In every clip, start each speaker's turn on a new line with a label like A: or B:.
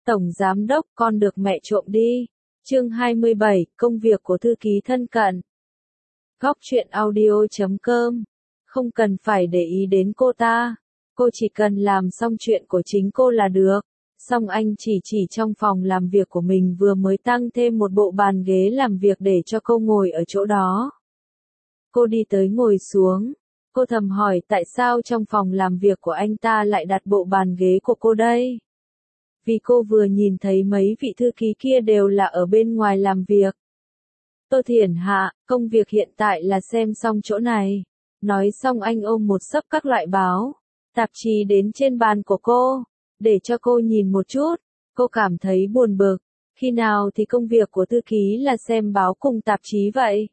A: Tổng giám đốc, con được mẹ trộm đi. Chương 27, công việc của thư ký thân cận. Góc truyện audio.com. Không cần phải để ý đến cô ta. Cô chỉ cần làm xong chuyện của chính cô là được. Xong anh chỉ trong phòng làm việc của mình vừa mới tăng thêm một bộ bàn ghế làm việc để cho cô ngồi ở chỗ đó. Cô đi tới ngồi xuống. Cô thầm hỏi tại sao trong phòng làm việc của anh ta lại đặt bộ bàn ghế của cô đây? Vì cô vừa nhìn thấy mấy vị thư ký kia đều là ở bên ngoài làm việc. Tô Thiển Hạ, công việc hiện tại là xem xong chỗ này. Nói xong anh ôm một xấp các loại báo, tạp chí đến trên bàn của cô, để cho cô nhìn một chút. Cô cảm thấy buồn bực, khi nào thì công việc của thư ký là xem báo cùng tạp chí vậy?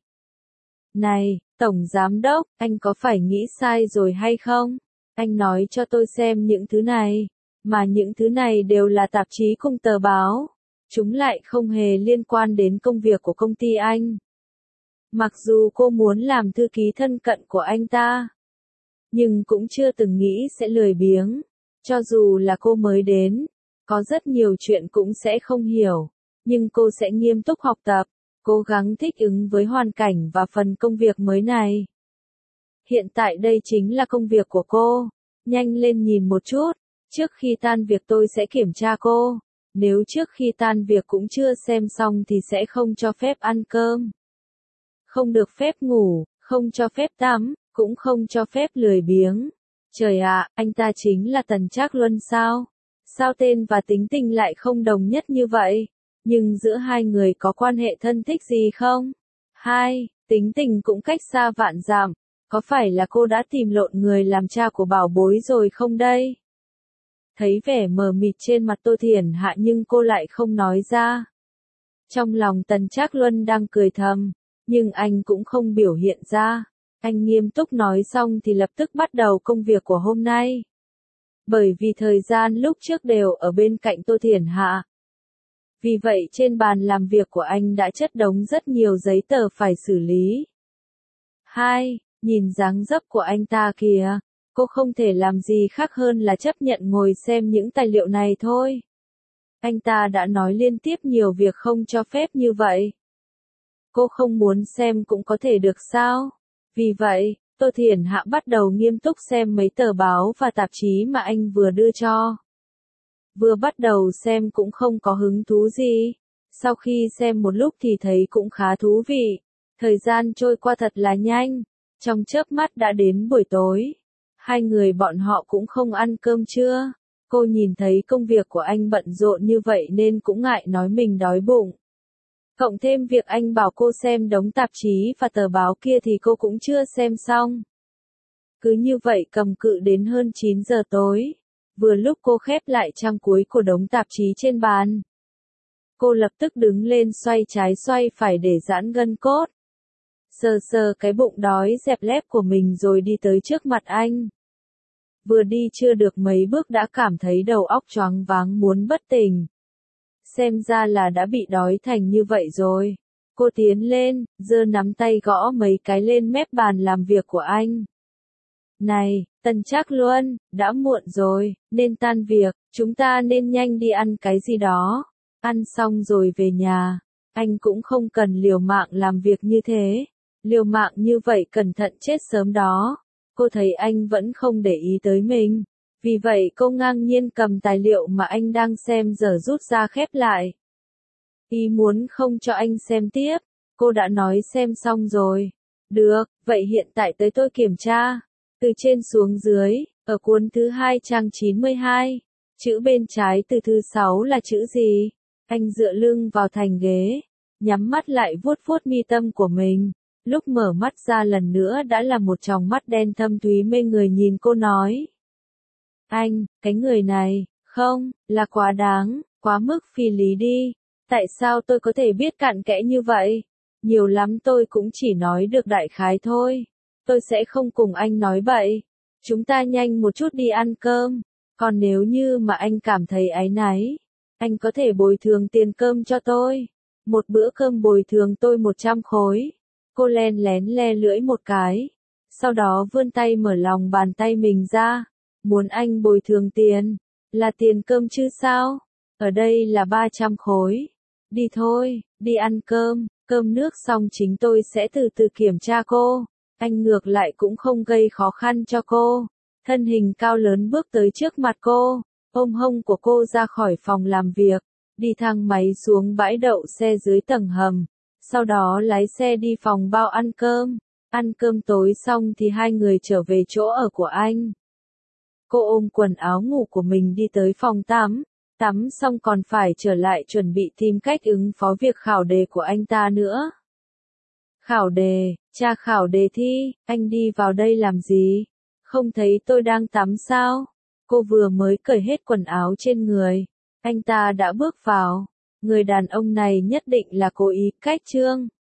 A: Này, Tổng Giám đốc, anh có phải nghĩ sai rồi hay không? Anh nói cho tôi xem những thứ này, mà những thứ này đều là tạp chí cùng tờ báo. Chúng lại không hề liên quan đến công việc của công ty anh. Mặc dù cô muốn làm thư ký thân cận của anh ta, nhưng cũng chưa từng nghĩ sẽ lười biếng. Cho dù là cô mới đến, có rất nhiều chuyện cũng sẽ không hiểu, nhưng cô sẽ nghiêm túc học tập, cố gắng thích ứng với hoàn cảnh và phần công việc mới này. Hiện tại đây chính là công việc của cô. Nhanh lên nhìn một chút, trước khi tan việc tôi sẽ kiểm tra cô. Nếu trước khi tan việc cũng chưa xem xong thì sẽ không cho phép ăn cơm. Không được phép ngủ, không cho phép tắm, cũng không cho phép lười biếng. Trời ạ, anh ta chính là Tần Trác Luân sao? Sao tên và tính tình lại không đồng nhất như vậy? Nhưng giữa hai người có quan hệ thân thích gì không? Tính tình cũng cách xa vạn dặm. Có phải là cô đã tìm lộn người làm cha của bảo bối rồi không đây? Thấy vẻ mờ mịt trên mặt Tô Thiển Hạ nhưng cô lại không nói ra. Trong lòng Tần Trác Luân đang cười thầm, nhưng anh cũng không biểu hiện ra. Anh nghiêm túc nói xong thì lập tức bắt đầu công việc của hôm nay. Bởi vì thời gian lúc trước đều ở bên cạnh Tô Thiển Hạ. Vì vậy trên bàn làm việc của anh đã chất đống rất nhiều giấy tờ phải xử lý. Nhìn dáng dấp của anh ta kìa. Cô không thể làm gì khác hơn là chấp nhận ngồi xem những tài liệu này thôi. Anh ta đã nói liên tiếp nhiều việc không cho phép như vậy. Cô không muốn xem cũng có thể được sao? Vì vậy, Tô Thiển Hạ bắt đầu nghiêm túc xem mấy tờ báo và tạp chí mà anh vừa đưa cho. Vừa bắt đầu xem cũng không có hứng thú gì. Sau khi xem một lúc thì thấy cũng khá thú vị. Thời gian trôi qua thật là nhanh. Trong chớp mắt đã đến buổi tối. Hai người bọn họ cũng không ăn cơm trưa. Cô nhìn thấy công việc của anh bận rộn như vậy nên cũng ngại nói mình đói bụng. Cộng thêm việc anh bảo cô xem đống tạp chí và tờ báo kia thì cô cũng chưa xem xong. Cứ như vậy cầm cự đến hơn 9 giờ tối. Vừa lúc cô khép lại trang cuối của đống tạp chí trên bàn. Cô lập tức đứng lên xoay trái xoay phải để giãn gân cốt. Sờ cái bụng đói dẹp lép của mình rồi đi tới trước mặt anh. Vừa đi chưa được mấy bước đã cảm thấy đầu óc choáng váng muốn bất tỉnh. Xem ra là đã bị đói thành như vậy rồi. Cô tiến lên, giơ nắm tay gõ mấy cái lên mép bàn làm việc của anh. Này, Tần Trác Luân, đã muộn rồi, nên tan việc, chúng ta nên nhanh đi ăn cái gì đó. Ăn xong rồi về nhà. Anh cũng không cần liều mạng làm việc như thế. Liều mạng như vậy cẩn thận chết sớm đó. Cô thấy anh vẫn không để ý tới mình. Vì vậy cô ngang nhiên cầm tài liệu mà anh đang xem dở rút ra khép lại. Ý muốn không cho anh xem tiếp. Cô đã nói xem xong rồi. Được, vậy hiện tại tới tôi kiểm tra. Từ trên xuống dưới, ở cuốn thứ 2 trang 92. Chữ bên trái từ thứ 6 là chữ gì? Anh dựa lưng vào thành ghế. Nhắm mắt lại vuốt vuốt mi tâm của mình. Lúc mở mắt ra lần nữa đã là một tròng mắt đen thâm thúy mê người nhìn cô nói. Anh, cái người này, không, là quá đáng, quá mức phi lý đi. Tại sao tôi có thể biết cặn kẽ như vậy? Nhiều lắm tôi cũng chỉ nói được đại khái thôi. Tôi sẽ không cùng anh nói bậy. Chúng ta nhanh một chút đi ăn cơm. Còn nếu như mà anh cảm thấy áy náy, anh có thể bồi thường tiền cơm cho tôi. Một bữa cơm bồi thường tôi 100 khối. Cô len lén le lưỡi một cái. Sau đó vươn tay mở lòng bàn tay mình ra. Muốn anh bồi thường tiền. Là tiền cơm chứ sao? Ở đây là 300 khối. Đi thôi, đi ăn cơm, cơm nước xong chính tôi sẽ từ từ kiểm tra cô. Anh ngược lại cũng không gây khó khăn cho cô. Thân hình cao lớn bước tới trước mặt cô, ôm hông của cô ra khỏi phòng làm việc, đi thang máy xuống bãi đậu xe dưới tầng hầm, sau đó lái xe đi phòng bao ăn cơm. Ăn cơm tối xong thì hai người trở về chỗ ở của anh. Cô ôm quần áo ngủ của mình đi tới phòng tắm, tắm xong còn phải trở lại chuẩn bị tìm cách ứng phó việc khảo đề của anh ta nữa. Khảo đề, tra khảo đề thi, anh đi vào đây làm gì? Không thấy tôi đang tắm sao? Cô vừa mới cởi hết quần áo trên người, anh ta đã bước vào. Người đàn ông này nhất định là cố ý cách Trương